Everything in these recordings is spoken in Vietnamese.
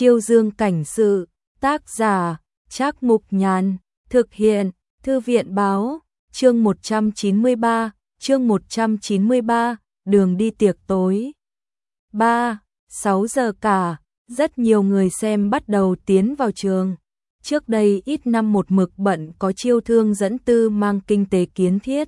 Chiêu Dương cảnh sự, tác giả, Trác Mục Nhàn, thực hiện, Thư viện báo, chương 193, đường đi tiệc tối. 6 giờ cả, rất nhiều người xem bắt đầu tiến vào trường. Trước đây ít năm một mực bận có Chiêu Thương dẫn tư mang kinh tế kiến thiết.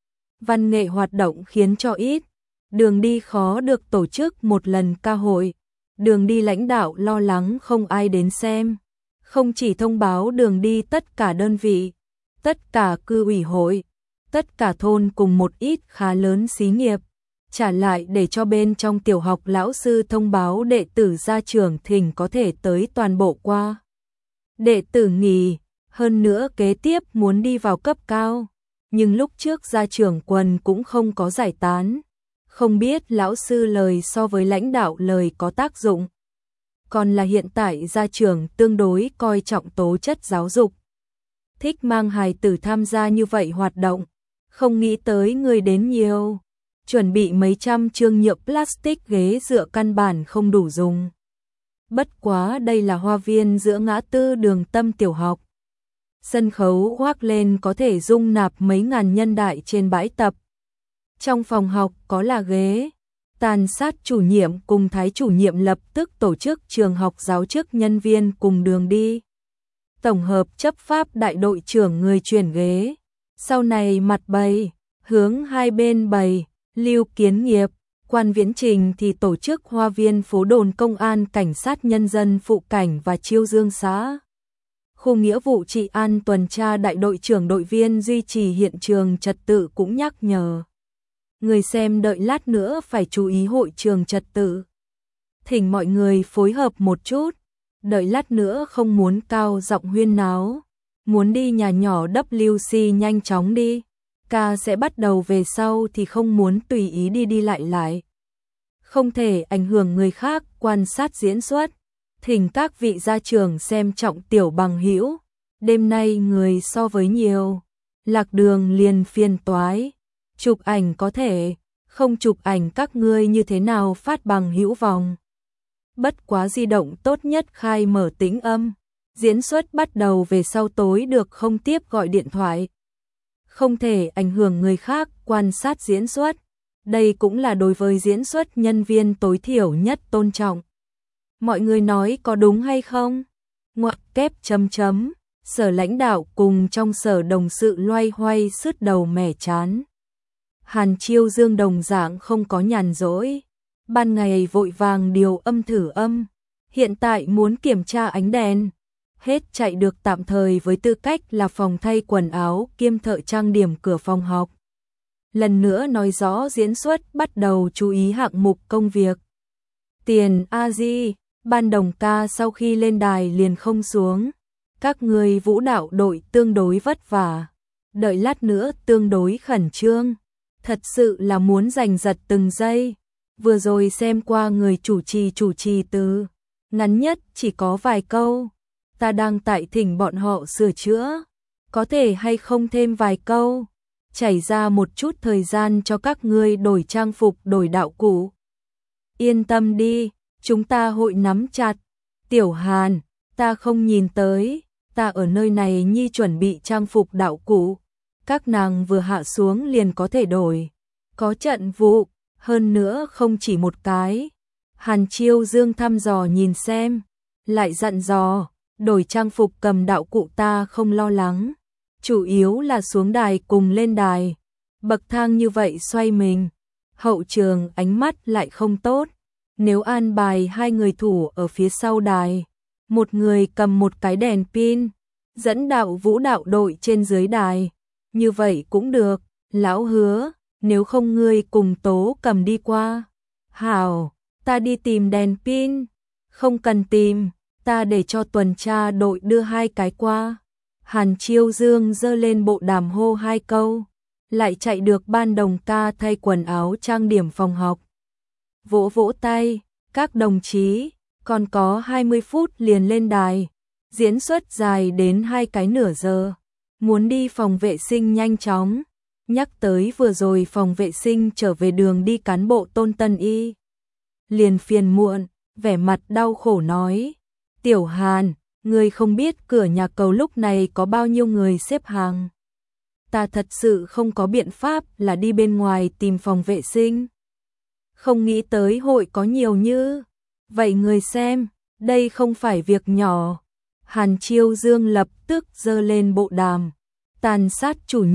Văn nghệ hoạt động khiến cho ít. Đường đi khó được tổ chức một lần ca hội. Đường đi lãnh đạo lo lắng không ai đến xem. Không chỉ thông báo đường đi tất cả đơn vị, tất cả cư ủy hội, tất cả thôn cùng một ít khá lớn xí nghiệp. Trả lại để cho bên trong tiểu học lão sư thông báo đệ tử ra trường thỉnh có thể tới toàn bộ qua. Đệ tử nghỉ, hơn nữa kế tiếp muốn đi vào cấp cao. Nhưng lúc trước ra trường quần cũng không có giải tán. Không biết lão sư lời so với lãnh đạo lời có tác dụng. Còn là hiện tại ra trường tương đối coi trọng tố chất giáo dục. Thích mang hài tử tham gia như vậy hoạt động. Không nghĩ tới người đến nhiều. Chuẩn bị mấy trăm chương nhựa plastic ghế dựa căn bản không đủ dùng. Bất quá đây là hoa viên giữa ngã tư Đường Tâm tiểu học. Sân khấu hoác lên có thể dung nạp mấy ngàn nhân đại trên bãi tập. Trong phòng học có là ghế. Tàn sát chủ nhiệm cùng thái chủ nhiệm lập tức tổ chức trường học giáo chức nhân viên cùng đường đi. Tổng hợp chấp pháp đại đội trưởng người chuyển ghế. Sau này mặt bày, hướng hai bên bày, Lưu Kiến Nghiệp, Quan Viễn Trình thì tổ chức hoa viên phố đồn công an cảnh sát nhân dân phụ cảnh và Chiêu Dương xã. Khu nghĩa vụ trị an tuần tra đại đội trưởng đội viên duy trì hiện trường trật tự cũng nhắc nhở. Người xem đợi lát nữa phải chú ý hội trường trật tự. Thỉnh mọi người phối hợp một chút, đợi lát nữa không muốn cao giọng huyên náo. Muốn đi nhà nhỏ WC nhanh chóng đi. Ca sẽ bắt đầu về sau thì không muốn tùy ý đi lại. Không thể ảnh hưởng người khác quan sát diễn xuất. Thỉnh các vị gia trưởng xem trọng tiểu bằng hữu. Đêm nay người so với nhiều. Lạc đường liền phiền toái. Chụp ảnh có thể, không chụp ảnh các ngươi như thế nào phát bằng hữu vòng. Bất quá di động tốt nhất khai mở tĩnh âm. Diễn xuất bắt đầu về sau tối được không tiếp gọi điện thoại. Không thể ảnh hưởng người khác quan sát diễn xuất. Đây cũng là đối với diễn xuất nhân viên tối thiểu nhất tôn trọng. Mọi người nói có đúng hay không? Ngoặc kép chấm chấm. Sở lãnh đạo cùng trong sở đồng sự loay hoay sứt đầu mẻ chán. Hàn Chiêu Dương đồng dạng không có nhàn rỗi. Ban ngày vội vàng điều âm thử âm. Hiện tại muốn kiểm tra ánh đèn. Hết chạy được tạm thời với tư cách là phòng thay quần áo kiêm thợ trang điểm cửa phòng học. Lần nữa nói rõ diễn xuất bắt đầu chú ý hạng mục công việc. Tiền A-di, ban đồng ca sau khi lên đài liền không xuống. Các người vũ đạo đội tương đối vất vả. Đợi lát nữa tương đối khẩn trương. Thật sự là muốn giành giật từng giây. Vừa rồi xem qua người chủ trì từ. Ngắn nhất chỉ có vài câu. Ta đang tại thỉnh bọn họ sửa chữa. Có thể hay không thêm vài câu. Chảy ra một chút thời gian cho các ngươi đổi trang phục đổi đạo cụ. Yên tâm đi, chúng ta hội nắm chặt. Tiểu Hàn, ta không nhìn tới. Ta ở nơi này nhi chuẩn bị trang phục đạo cụ. Các nàng vừa hạ xuống liền có thể đổi. Có trận vụ, hơn nữa không chỉ một cái. Hàn Chiêu Dương thăm dò nhìn xem. Lại dặn dò, đổi trang phục cầm đạo cụ ta không lo lắng. Chủ yếu là xuống đài cùng lên đài. Bậc thang như vậy xoay mình. Hậu trường ánh mắt lại không tốt. Nếu an bài hai người thủ ở phía sau đài. Một người cầm một cái đèn pin. Dẫn đạo vũ đạo đội trên dưới đài. Như vậy cũng được. Lão hứa, nếu không ngươi cùng Tố cầm đi qua. Hảo, ta đi tìm đèn pin. Không cần tìm, ta để cho tuần tra đội đưa hai cái qua. Hàn Chiêu Dương giơ lên bộ đàm hô hai câu. Lại chạy được ban đồng ca thay quần áo trang điểm phòng học. Vỗ vỗ tay, các đồng chí, còn có 20 phút liền lên đài. Diễn xuất dài đến 2 cái nửa giờ. Muốn đi phòng vệ sinh nhanh chóng. Nhắc tới vừa rồi phòng vệ sinh trở về đường đi cán bộ Tôn Tân Y. Liền phiền muộn, vẻ mặt đau khổ nói. Tiểu Hàn, ngươi không biết cửa nhà cầu lúc này có bao nhiêu người xếp hàng. Ta thật sự không có biện pháp là đi bên ngoài tìm phòng vệ sinh. Không nghĩ tới hội có nhiều như vậy người xem, đây không phải việc nhỏ. Hàn Chiêu Dương lập tức giơ lên bộ đàm. Tàn sát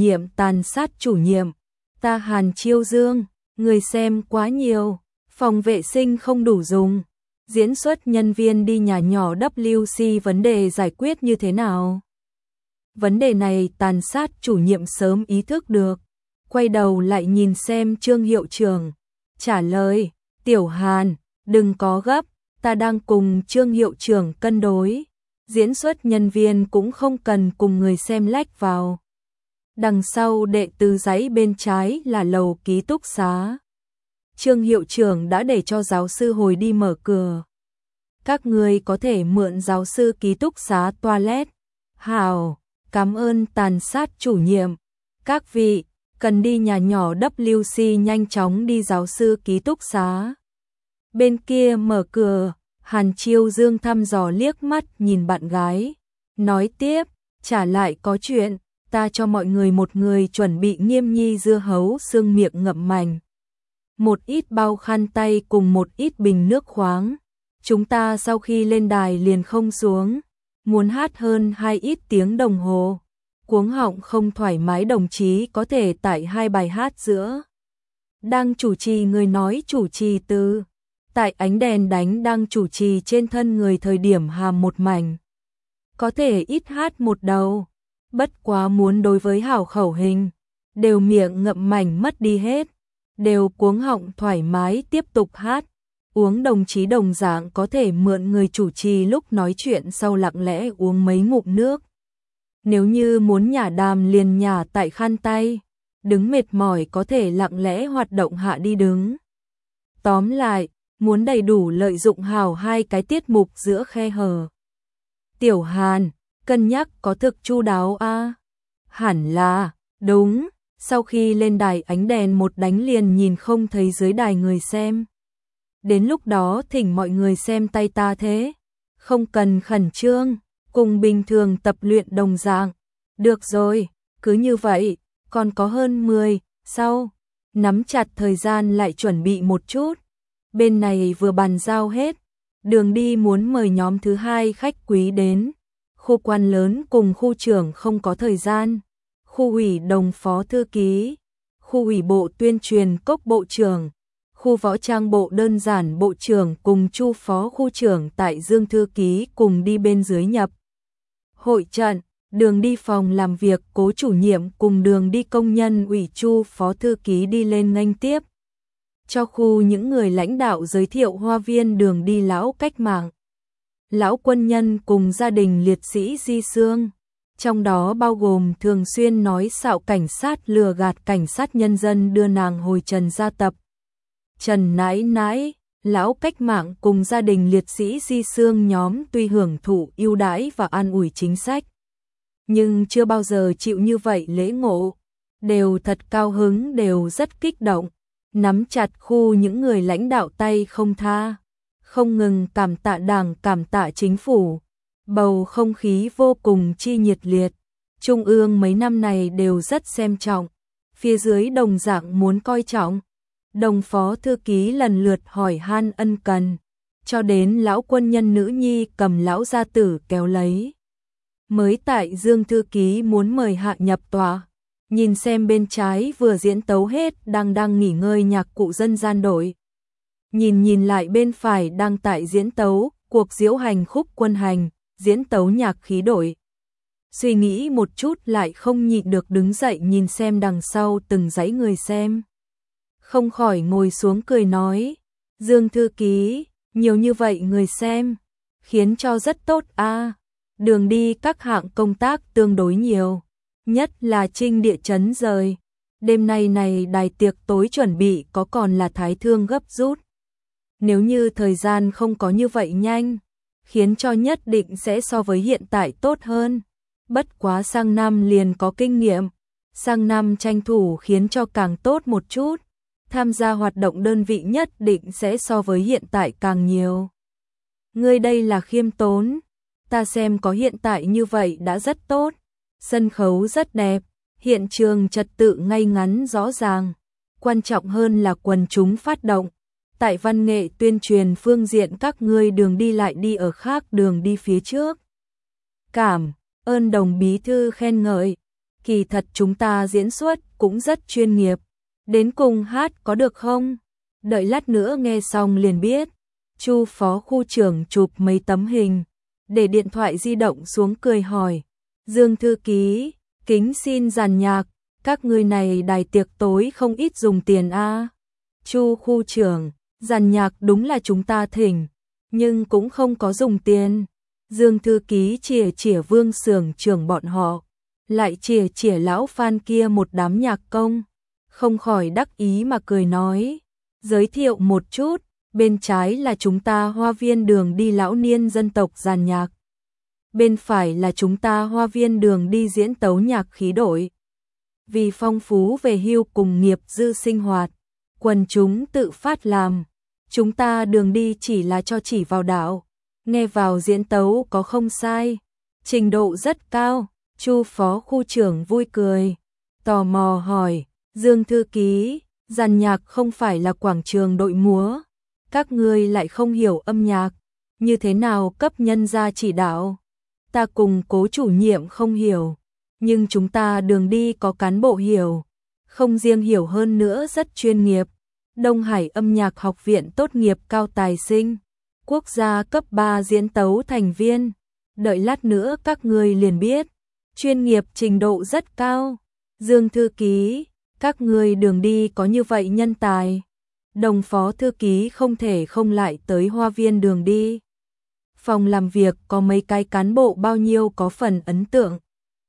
chủ nhiệm, ta Hàn Chiêu Dương, người xem quá nhiều, phòng vệ sinh không đủ dùng. Diễn xuất nhân viên đi nhà nhỏ WC vấn đề giải quyết như thế nào? Vấn đề này tàn sát chủ nhiệm sớm ý thức được, quay đầu lại nhìn xem Trương hiệu trưởng, trả lời, Tiểu Hàn, đừng có gấp, ta đang cùng Trương hiệu trưởng cân đối, diễn xuất nhân viên cũng không cần cùng người xem lách vào. Đằng sau đệ tứ dãy bên trái là lầu ký túc xá. Trương hiệu trưởng đã để cho giáo sư hồi đi mở cửa. Các người có thể mượn giáo sư ký túc xá toilet. Hào, cảm ơn tàn sát chủ nhiệm. Các vị, cần đi nhà nhỏ WC nhanh chóng đi giáo sư ký túc xá. Bên kia mở cửa, Hàn Chiêu Dương thăm dò liếc mắt nhìn bạn gái. Nói tiếp, trả lại có chuyện, ta cho mọi người một người chuẩn bị nghiêm nhi dưa hấu xương miệng ngậm mành. Một ít bao khăn tay cùng một ít bình nước khoáng. Chúng ta sau khi lên đài liền không xuống, muốn hát hơn 2 ít tiếng đồng hồ. Cuống họng không thoải mái đồng chí có thể tải 2 bài hát giữa. Đang chủ trì người nói chủ trì từ. Tại ánh đèn đánh đang chủ trì trên thân người thời điểm hàm một mảnh. Có thể ít hát một đầu. Bất quá muốn đối với hảo khẩu hình. Đều miệng ngậm mảnh mất đi hết. Đều cuống họng thoải mái tiếp tục hát. Uống đồng chí đồng dạng có thể mượn người chủ trì lúc nói chuyện sau lặng lẽ uống mấy ngụm nước. Nếu như muốn nhả đàm liền nhả tại khăn tay. Đứng mệt mỏi có thể lặng lẽ hoạt động hạ đi đứng. Tóm lại, muốn đầy đủ lợi dụng hào 2 cái tiết mục giữa khe hở. Tiểu Hàn, cân nhắc có thực chu đáo a? Hẳn là, đúng, sau khi lên đài ánh đèn một đánh liền nhìn không thấy dưới đài người xem. Đến lúc đó thỉnh mọi người xem tay ta thế, không cần khẩn trương, cùng bình thường tập luyện đồng dạng. Được rồi, cứ như vậy, còn có hơn 10, sau, nắm chặt thời gian lại chuẩn bị một chút. Bên này vừa bàn giao hết, đường đi muốn mời nhóm thứ 2 khách quý đến. Khu quan lớn cùng khu trưởng không có thời gian. Khu ủy đồng phó thư ký, khu ủy bộ tuyên truyền cốc bộ trưởng, khu võ trang bộ đơn giản bộ trưởng cùng chu phó khu trưởng tại Dương thư ký cùng đi bên dưới nhập. Hội trận, đường đi phòng làm việc cố chủ nhiệm cùng đường đi công nhân ủy chu phó thư ký đi lên nghênh tiếp. Cho khu những người lãnh đạo giới thiệu hoa viên đường đi lão cách mạng. Lão quân nhân cùng gia đình liệt sĩ di xương. Trong đó bao gồm thường xuyên nói xạo cảnh sát lừa gạt cảnh sát nhân dân đưa nàng hồi Trần gia tập. Trần nãi nãi, lão cách mạng cùng gia đình liệt sĩ di xương nhóm tuy hưởng thụ ưu đãi và an ủi chính sách. Nhưng chưa bao giờ chịu như vậy lễ ngộ. Đều thật cao hứng, đều rất kích động. Nắm chặt khu những người lãnh đạo tay không tha. Không ngừng cảm tạ đảng, cảm tạ chính phủ. Bầu không khí vô cùng chi nhiệt liệt. Trung ương mấy năm này đều rất xem trọng. Phía dưới đồng dạng muốn coi trọng. Đồng phó thư ký lần lượt hỏi han ân cần. Cho đến lão quân nhân nữ nhi cầm lão gia tử kéo lấy. Mới tại Dương thư ký muốn mời hạ nhập tòa. Nhìn xem bên trái vừa diễn tấu hết đang nghỉ ngơi nhạc cụ dân gian đội. Nhìn lại bên phải đang tại diễn tấu cuộc diễu hành khúc quân hành, diễn tấu nhạc khí đội. Suy nghĩ một chút lại không nhịn được đứng dậy nhìn xem đằng sau từng dãy người xem. Không khỏi ngồi xuống cười nói, Dương thư ký, nhiều như vậy người xem, khiến cho rất tốt a. Đường đi các hạng công tác tương đối nhiều, nhất là trinh địa chấn rời. Đêm nay này đài tiệc tối chuẩn bị có còn là thái thương gấp rút. Nếu như thời gian không có như vậy nhanh, khiến cho nhất định sẽ so với hiện tại tốt hơn. Bất quá sang năm liền có kinh nghiệm, sang năm tranh thủ khiến cho càng tốt một chút. Tham gia hoạt động đơn vị nhất định sẽ so với hiện tại càng nhiều. Ngươi đây là khiêm tốn, Ta xem có hiện tại như vậy đã rất tốt. Sân khấu rất đẹp, hiện trường trật tự ngay ngắn rõ ràng. Quan trọng hơn là quần chúng phát động. Tại văn nghệ tuyên truyền phương diện các ngươi đường đi lại đi ở khác đường đi phía trước. Cảm ơn Đồng bí thư khen ngợi. Kỳ thật chúng ta diễn xuất cũng rất chuyên nghiệp. Đến cùng hát có được không? Đợi lát nữa nghe xong liền biết. Chu phó khu trưởng chụp mấy tấm hình, để điện thoại di động xuống cười hỏi. Dương thư ký, kính xin dàn nhạc, các ngươi này đài tiệc tối không ít dùng tiền a. Chu khu trưởng, dàn nhạc đúng là chúng ta thỉnh, nhưng cũng không có dùng tiền. Dương thư ký chìa Vương xưởng trưởng bọn họ, lại chìa lão Phan kia một đám nhạc công, không khỏi đắc ý mà cười nói. Giới thiệu một chút, bên trái là chúng ta Hoa viên đường đi lão niên dân tộc dàn nhạc. Bên phải là chúng ta Hoa viên đường đi diễn tấu nhạc khí đội. Vì phong phú về hưu cùng nghiệp dư sinh hoạt, quần chúng tự phát làm. Chúng ta đường đi chỉ là cho chỉ vào đạo, nghe vào diễn tấu có không sai, trình độ rất cao. Chu phó khu trưởng vui cười, tò mò hỏi, Dương thư ký, dàn nhạc không phải là quảng trường đội múa, các ngươi lại không hiểu âm nhạc, như thế nào cấp nhân ra chỉ đạo? Ta cùng Cố chủ nhiệm không hiểu, nhưng chúng ta đường đi có cán bộ hiểu, không riêng hiểu hơn nữa rất chuyên nghiệp. Đông Hải âm nhạc học viện tốt nghiệp cao tài sinh, quốc gia cấp 3 diễn tấu thành viên, đợi lát nữa các ngươi liền biết, chuyên nghiệp trình độ rất cao. Dương thư ký, các ngươi đường đi có như vậy nhân tài. Đồng phó thư ký không thể không lại tới Hoa viên đường đi. Phòng làm việc có mấy cái cán bộ bao nhiêu có phần ấn tượng.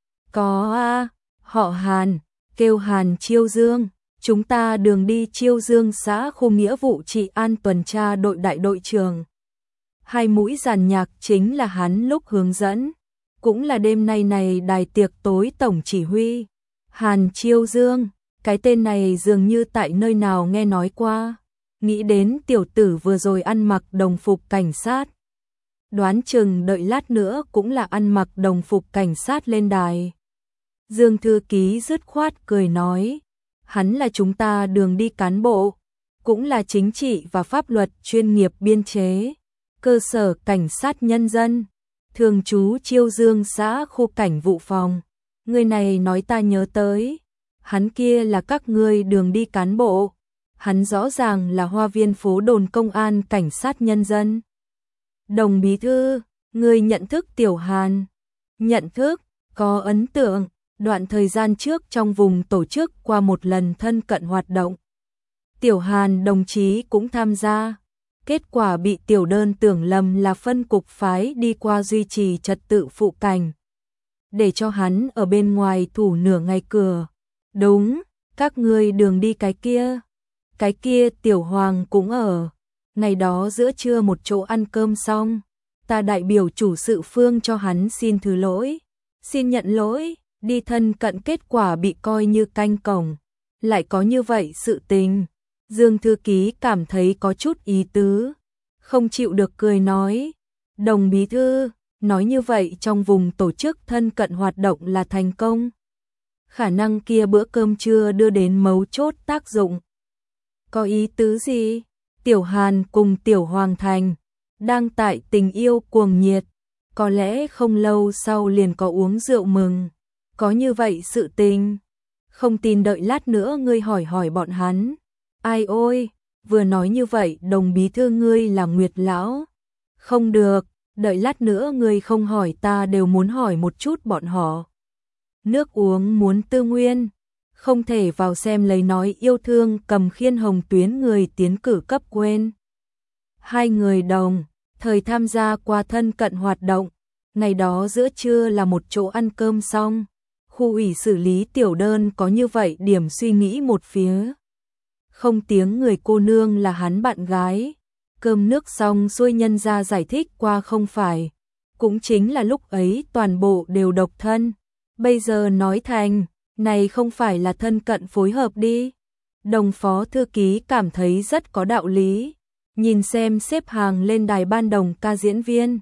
Có a, họ Hàn, kêu Hàn Chiêu Dương, chúng ta đường đi Chiêu Dương xã khu nghĩa vụ trị an tuần tra đội đại đội trưởng. Hai mũi dàn nhạc chính là hắn lúc hướng dẫn, cũng là đêm nay này đài tiệc tối tổng chỉ huy. Hàn Chiêu Dương, cái tên này dường như tại nơi nào nghe nói qua. Nghĩ đến tiểu tử vừa rồi ăn mặc đồng phục cảnh sát. Đoán chừng đợi lát nữa cũng là ăn mặc đồng phục cảnh sát lên đài. Dương thư ký dứt khoát cười nói, hắn là chúng ta đường đi cán bộ, cũng là chính trị và pháp luật chuyên nghiệp biên chế, cơ sở cảnh sát nhân dân, thường trú Chiêu Dương xã khu cảnh vụ phòng. Người này nói ta nhớ tới, hắn kia là các ngươi đường đi cán bộ, hắn rõ ràng là Hoa viên phố đồn công an cảnh sát nhân dân. Đồng bí thư, ngươi nhận thức Tiểu Hàn? Nhận thức, có ấn tượng, đoạn thời gian trước trong vùng tổ chức qua một lần thân cận hoạt động. Tiểu Hàn đồng chí cũng tham gia, kết quả bị tiểu đơn tưởng lầm là phân cục phái đi qua duy trì trật tự phụ cảnh, để cho hắn ở bên ngoài thủ nửa ngày cửa. Đúng, các ngươi đường đi cái kia Tiểu Hoàng cũng ở. Ngày đó giữa trưa một chỗ ăn cơm xong, ta đại biểu chủ sự phương cho hắn xin thứ lỗi, xin nhận lỗi, đi thân cận kết quả bị coi như canh cổng. Lại có như vậy sự tình. Dương thư ký cảm thấy có chút ý tứ, không chịu được cười nói, Đồng bí thư, nói như vậy trong vùng tổ chức thân cận hoạt động là thành công. Khả năng kia bữa cơm trưa đưa đến mấu chốt tác dụng. Có ý tứ gì? Tiểu Hàn cùng Tiểu Hoàng Thành đang tại tình yêu cuồng nhiệt, có lẽ không lâu sau liền có uống rượu mừng. Có như vậy sự tình. Không tin đợi lát nữa ngươi hỏi bọn hắn. Ai ôi, vừa nói như vậy Đồng bí thư ngươi là Nguyệt lão. Không được, đợi lát nữa ngươi không hỏi ta đều muốn hỏi một chút bọn họ. Nước uống muốn tư nguyên, không thể vào xem lấy nói yêu thương cầm khiên hồng tuyến người tiến cử cấp quên. Hai người đồng thời tham gia qua thân cận hoạt động, ngày đó giữa trưa là một chỗ ăn cơm xong, khu ủy xử lý tiểu đơn có như vậy điểm suy nghĩ một phía. Không tiếng người cô nương là hắn bạn gái, cơm nước xong xuôi nhân ra giải thích qua không phải, cũng chính là lúc ấy toàn bộ đều độc thân, bây giờ nói thành, này không phải là thân cận phối hợp đi. Đồng phó thư ký cảm thấy rất có đạo lý, nhìn xem xếp hàng lên đài ban đồng ca diễn viên,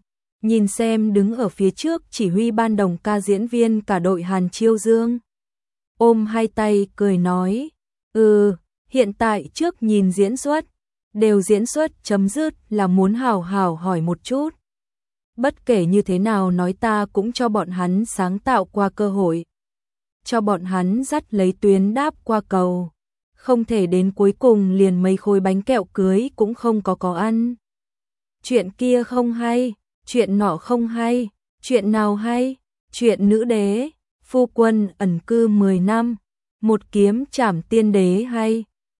nhìn xem đứng ở phía trước chỉ huy ban đồng ca diễn viên cả đội Hàn Chiêu Dương. Ôm hai tay cười nói, hiện tại trước nhìn diễn xuất, đều diễn xuất chấm dứt là muốn hào hào hỏi một chút. Bất kể như thế nào nói ta cũng cho bọn hắn sáng tạo qua cơ hội. Cho bọn hắn dắt lấy tuyến đáp qua cầu. Không thể đến cuối cùng liền mấy khối bánh kẹo cưới cũng không có ăn. Chuyện kia không hay, chuyện nọ không hay, chuyện nào hay, chuyện nữ đế, phu quân ẩn cư 10 năm, một kiếm trảm tiên đế hay.